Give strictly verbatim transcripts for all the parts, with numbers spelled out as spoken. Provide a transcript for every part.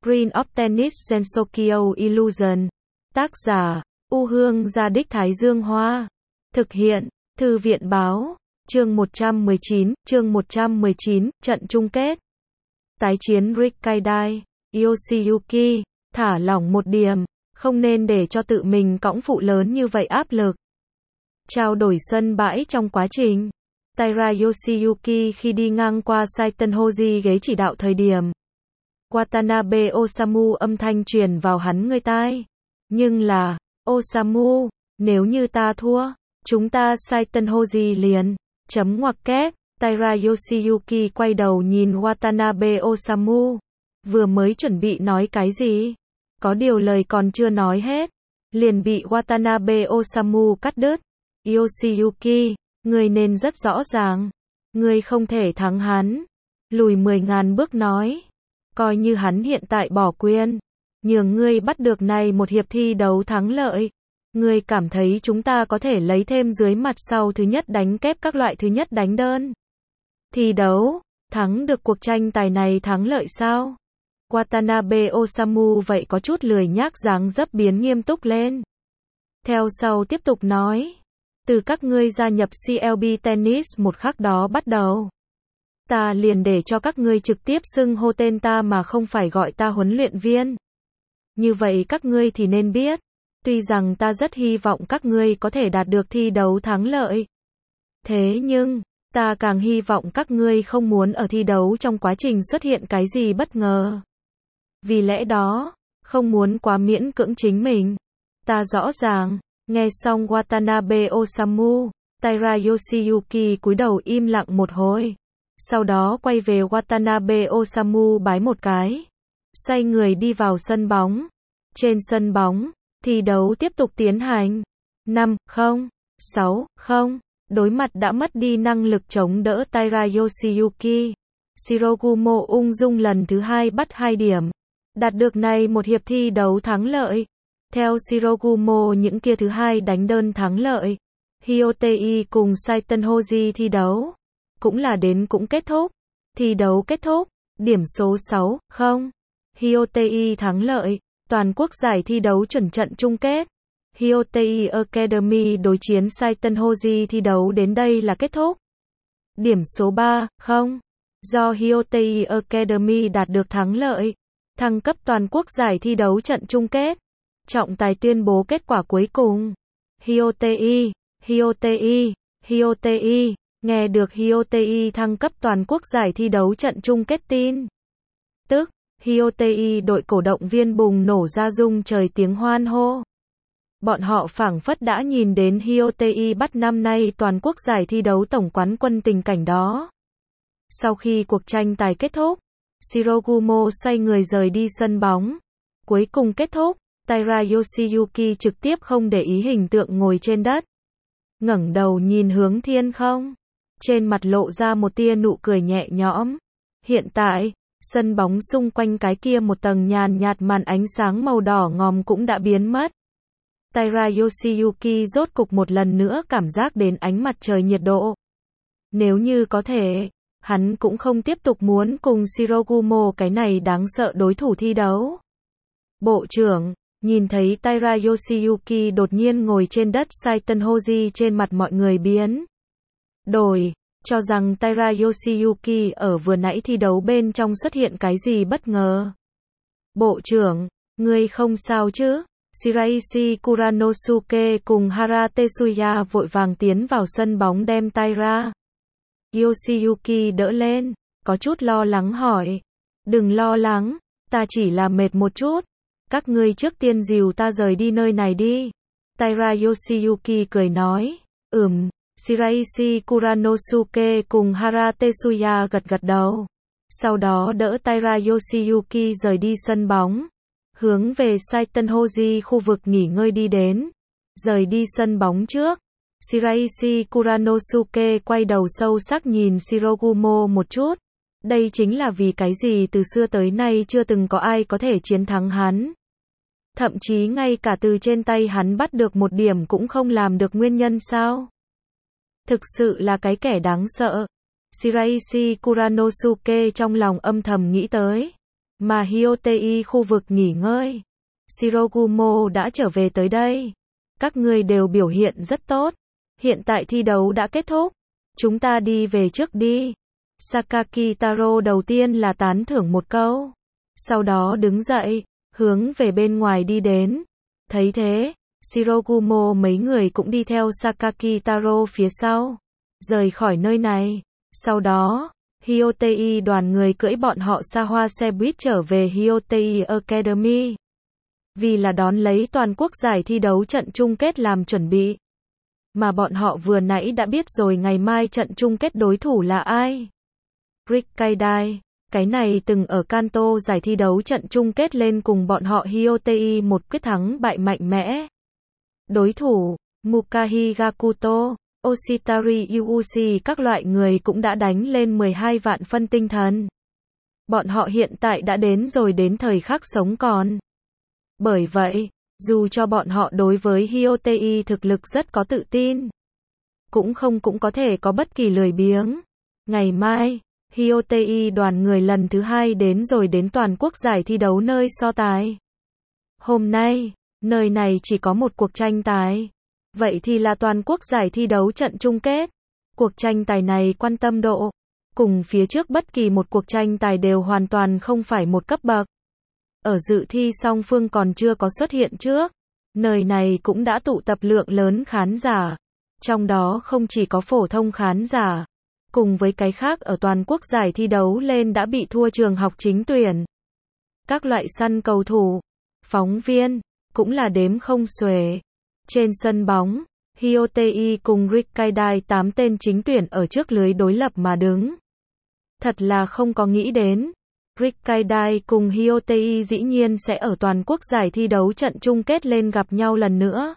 Screen of Tennis Gensokyo Illusion. Tác giả, U Hương Gia Đích Thái Dương Hoa. Thực hiện, Thư viện Báo. Chương một trăm mười chín, chương một trăm mười chín, trận chung kết. Tái chiến Rikkaidai, Yoshiyuki, thả lỏng một điểm, không nên để cho tự mình cõng phụ lớn như vậy áp lực. Trao đổi sân bãi trong quá trình. Taira Yoshiyuki khi đi ngang qua Saiten Hoji ghế chỉ đạo thời điểm. Watanabe Osamu âm thanh truyền vào hắn người tai. Nhưng là, Osamu, nếu như ta thua, chúng ta Saiten Hoji liền. Chấm ngoặc kép, Taira Yoshiyuki quay đầu nhìn Watanabe Osamu. Vừa mới chuẩn bị nói cái gì? Có điều lời còn chưa nói hết. Liền bị Watanabe Osamu cắt đứt. Yoshiyuki, ngươi nên rất rõ ràng. Ngươi không thể thắng hắn. Lùi mười ngàn bước nói. Coi như hắn hiện tại bỏ quyền. Nhường ngươi bắt được này một hiệp thi đấu thắng lợi. Ngươi cảm thấy chúng ta có thể lấy thêm dưới mặt sau thứ nhất đánh kép các loại thứ nhất đánh đơn. Thi đấu, thắng được cuộc tranh tài này thắng lợi sao? Watanabe Osamu vậy có chút lười nhác dáng dấp biến nghiêm túc lên. Theo sau tiếp tục nói. Từ các ngươi gia nhập xê lờ bê Tennis một khắc đó bắt đầu. Ta liền để cho các ngươi trực tiếp xưng hô tên ta mà không phải gọi ta huấn luyện viên. Như vậy các ngươi thì nên biết. Tuy rằng ta rất hy vọng các ngươi có thể đạt được thi đấu thắng lợi. Thế nhưng, ta càng hy vọng các ngươi không muốn ở thi đấu trong quá trình xuất hiện cái gì bất ngờ. Vì lẽ đó, không muốn quá miễn cưỡng chính mình. Ta rõ ràng, nghe xong Watanabe Osamu, Taira Yoshiyuki cúi đầu im lặng một hồi. Sau đó quay về Watanabe Osamu bái một cái. Xoay người đi vào sân bóng. Trên sân bóng, thi đấu tiếp tục tiến hành. năm không, sáu không. Đối mặt đã mất đi năng lực chống đỡ Taira Yoshiyuki. Shirogumo ung dung lần thứ hai bắt hai điểm. Đạt được này một hiệp thi đấu thắng lợi. Theo Shirogumo những kia thứ hai đánh đơn thắng lợi. Hyotei cùng Saiten Hoji thi đấu. Cũng là đến cũng kết thúc. Thi đấu kết thúc. Điểm số sáu không. Hyotei thắng lợi. Toàn quốc giải thi đấu chuẩn trận chung kết. Hyotei Academy đối chiến Saiten Hoji thi đấu đến đây là kết thúc. Điểm số ba không. Do Hyotei Academy đạt được thắng lợi. Thăng cấp toàn quốc giải thi đấu trận chung kết. Trọng tài tuyên bố kết quả cuối cùng. Hyotei, Hyotei, Hyotei. Nghe được Hyotei thăng cấp toàn quốc giải thi đấu trận chung kết tin. Tức, Hyotei đội cổ động viên bùng nổ ra rung trời tiếng hoan hô. Bọn họ phảng phất đã nhìn đến Hyotei bắt năm nay toàn quốc giải thi đấu tổng quán quân tình cảnh đó. Sau khi cuộc tranh tài kết thúc, Shirogumo xoay người rời đi sân bóng. Cuối cùng kết thúc, Taira Yoshiyuki trực tiếp không để ý hình tượng ngồi trên đất. Ngẩng đầu nhìn hướng thiên không. Trên mặt lộ ra một tia nụ cười nhẹ nhõm. Hiện tại, sân bóng xung quanh cái kia một tầng nhàn nhạt màn ánh sáng màu đỏ ngòm cũng đã biến mất. Taira Yoshiyuki rốt cục một lần nữa cảm giác đến ánh mặt trời nhiệt độ. Nếu như có thể, hắn cũng không tiếp tục muốn cùng Shirogumo cái này đáng sợ đối thủ thi đấu. Bộ trưởng, nhìn thấy Taira Yoshiyuki đột nhiên ngồi trên đất Saiten Hoji trên mặt mọi người biến đổi, cho rằng Taira Yoshiyuki ở vừa nãy thi đấu bên trong xuất hiện cái gì bất ngờ. Bộ trưởng, ngươi không sao chứ? Shiraishi Kuranosuke cùng Hara Tetsuya vội vàng tiến vào sân bóng đem Taira Yoshiyuki đỡ lên, có chút lo lắng hỏi. Đừng lo lắng, ta chỉ là mệt một chút. Các ngươi trước tiên dìu ta rời đi nơi này đi. Taira Yoshiyuki cười nói. Ừm, Shiraishi Kuranosuke cùng Hara Tetsuya gật gật đầu. Sau đó đỡ Taira Yoshiyuki rời đi sân bóng. Hướng về Saiten Hoji khu vực nghỉ ngơi đi đến. Rời đi sân bóng trước. Shiraishi Kuranosuke quay đầu sâu sắc nhìn Shirogumo một chút. Đây chính là vì cái gì từ xưa tới nay chưa từng có ai có thể chiến thắng hắn. Thậm chí ngay cả từ trên tay hắn bắt được một điểm cũng không làm được nguyên nhân sao? Thực sự là cái kẻ đáng sợ. Shiraishi Kuranosuke trong lòng âm thầm nghĩ tới. Mà Hyotei khu vực nghỉ ngơi. Shirogumo đã trở về tới đây. Các ngươi đều biểu hiện rất tốt. Hiện tại thi đấu đã kết thúc. Chúng ta đi về trước đi. Sakaki Taro đầu tiên là tán thưởng một câu. Sau đó đứng dậy, hướng về bên ngoài đi đến. Thấy thế, Shirogumo mấy người cũng đi theo Sakaki Taro phía sau. Rời khỏi nơi này. Sau đó, Hyotei đoàn người cưỡi bọn họ xa hoa xe buýt trở về Hyotei Academy. Vì là đón lấy toàn quốc giải thi đấu trận chung kết làm chuẩn bị. Mà bọn họ vừa nãy đã biết rồi ngày mai trận chung kết đối thủ là ai. Rikkaidai, cái này từng ở Kanto giải thi đấu trận chung kết lên cùng bọn họ Hyotei một quyết thắng bại mạnh mẽ. Đối thủ, Mukahi Gakuto, Oshitari Yuushi các loại người cũng đã đánh lên mười hai vạn phân tinh thần. Bọn họ hiện tại đã đến rồi đến thời khắc sống còn. Bởi vậy, dù cho bọn họ đối với Hyotei thực lực rất có tự tin, cũng không cũng có thể có bất kỳ lười biếng. Ngày mai, Hyotei đoàn người lần thứ hai đến rồi đến toàn quốc giải thi đấu nơi so tài. Hôm nay, nơi này chỉ có một cuộc tranh tài. Vậy thì là toàn quốc giải thi đấu trận chung kết. Cuộc tranh tài này quan tâm độ, cùng phía trước bất kỳ một cuộc tranh tài đều hoàn toàn không phải một cấp bậc. Ở dự thi song phương còn chưa có xuất hiện trước, nơi này cũng đã tụ tập lượng lớn khán giả. Trong đó không chỉ có phổ thông khán giả, cùng với cái khác ở toàn quốc giải thi đấu lên đã bị thua trường học chính tuyển. Các loại săn cầu thủ, phóng viên, cũng là đếm không xuể. Trên sân bóng, Hyotei cùng Rikkaidai tám tên chính tuyển ở trước lưới đối lập mà đứng. Thật là không có nghĩ đến. Rikkaidai cùng Hyotei dĩ nhiên sẽ ở toàn quốc giải thi đấu trận chung kết lên gặp nhau lần nữa.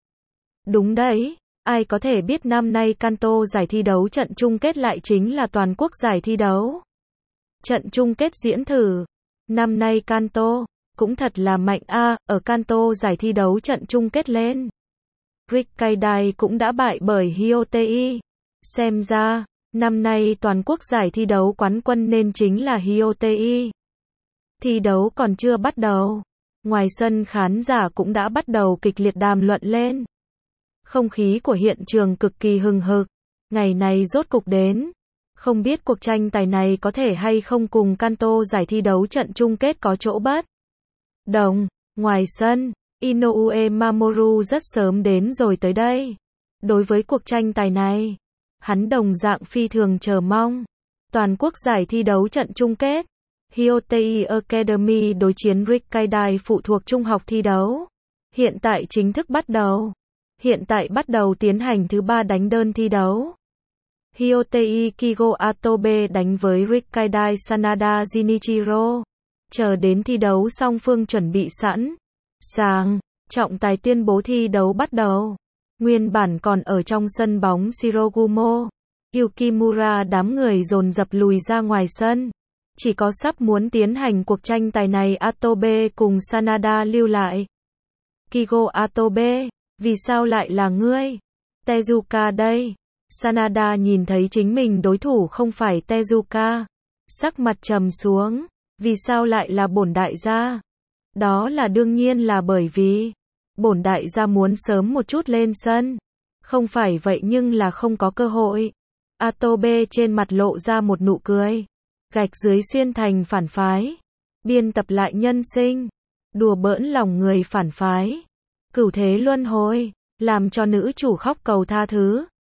Đúng đấy, ai có thể biết năm nay Kanto giải thi đấu trận chung kết lại chính là toàn quốc giải thi đấu. Trận chung kết diễn thử. Năm nay Kanto, cũng thật là mạnh a, à, ở Kanto giải thi đấu trận chung kết lên. Rikkaidai cũng đã bại bởi Hyotei. Xem ra, năm nay toàn quốc giải thi đấu quán quân nên chính là Hyotei. Thi đấu còn chưa bắt đầu. Ngoài sân khán giả cũng đã bắt đầu kịch liệt đàm luận lên. Không khí của hiện trường cực kỳ hừng hực. Ngày này rốt cục đến. Không biết cuộc tranh tài này có thể hay không cùng Kanto giải thi đấu trận chung kết có chỗ bất đồng. Ngoài sân, Inoue Mamoru rất sớm đến rồi tới đây. Đối với cuộc tranh tài này, hắn đồng dạng phi thường chờ mong. Toàn quốc giải thi đấu trận chung kết, Hyotei Academy đối chiến Rikkaidai phụ thuộc trung học thi đấu. Hiện tại chính thức bắt đầu. Hiện tại bắt đầu tiến hành thứ ba đánh đơn thi đấu. Hyotei Kigo Atobe đánh với Rikkaidai Sanada Jinichiro. Chờ đến thi đấu song phương chuẩn bị sẵn sàng, trọng tài tuyên bố thi đấu bắt đầu. Nguyên bản còn ở trong sân bóng Shirogumo, Yukimura đám người dồn dập lùi ra ngoài sân. Chỉ có sắp muốn tiến hành cuộc tranh tài này Atobe cùng Sanada lưu lại. Kigo Atobe, vì sao lại là ngươi? Tezuka đây. Sanada nhìn thấy chính mình đối thủ không phải Tezuka. Sắc mặt trầm xuống. Vì sao lại là bổn đại gia? Đó là đương nhiên là bởi vì bổn đại gia muốn sớm một chút lên sân. Không phải vậy nhưng là không có cơ hội. Atobe trên mặt lộ ra một nụ cười. Gạch dưới xuyên thành phản phái. Biên tập lại nhân sinh. Đùa bỡn lòng người phản phái. Cửu thế luân hồi. Làm cho nữ chủ khóc cầu tha thứ.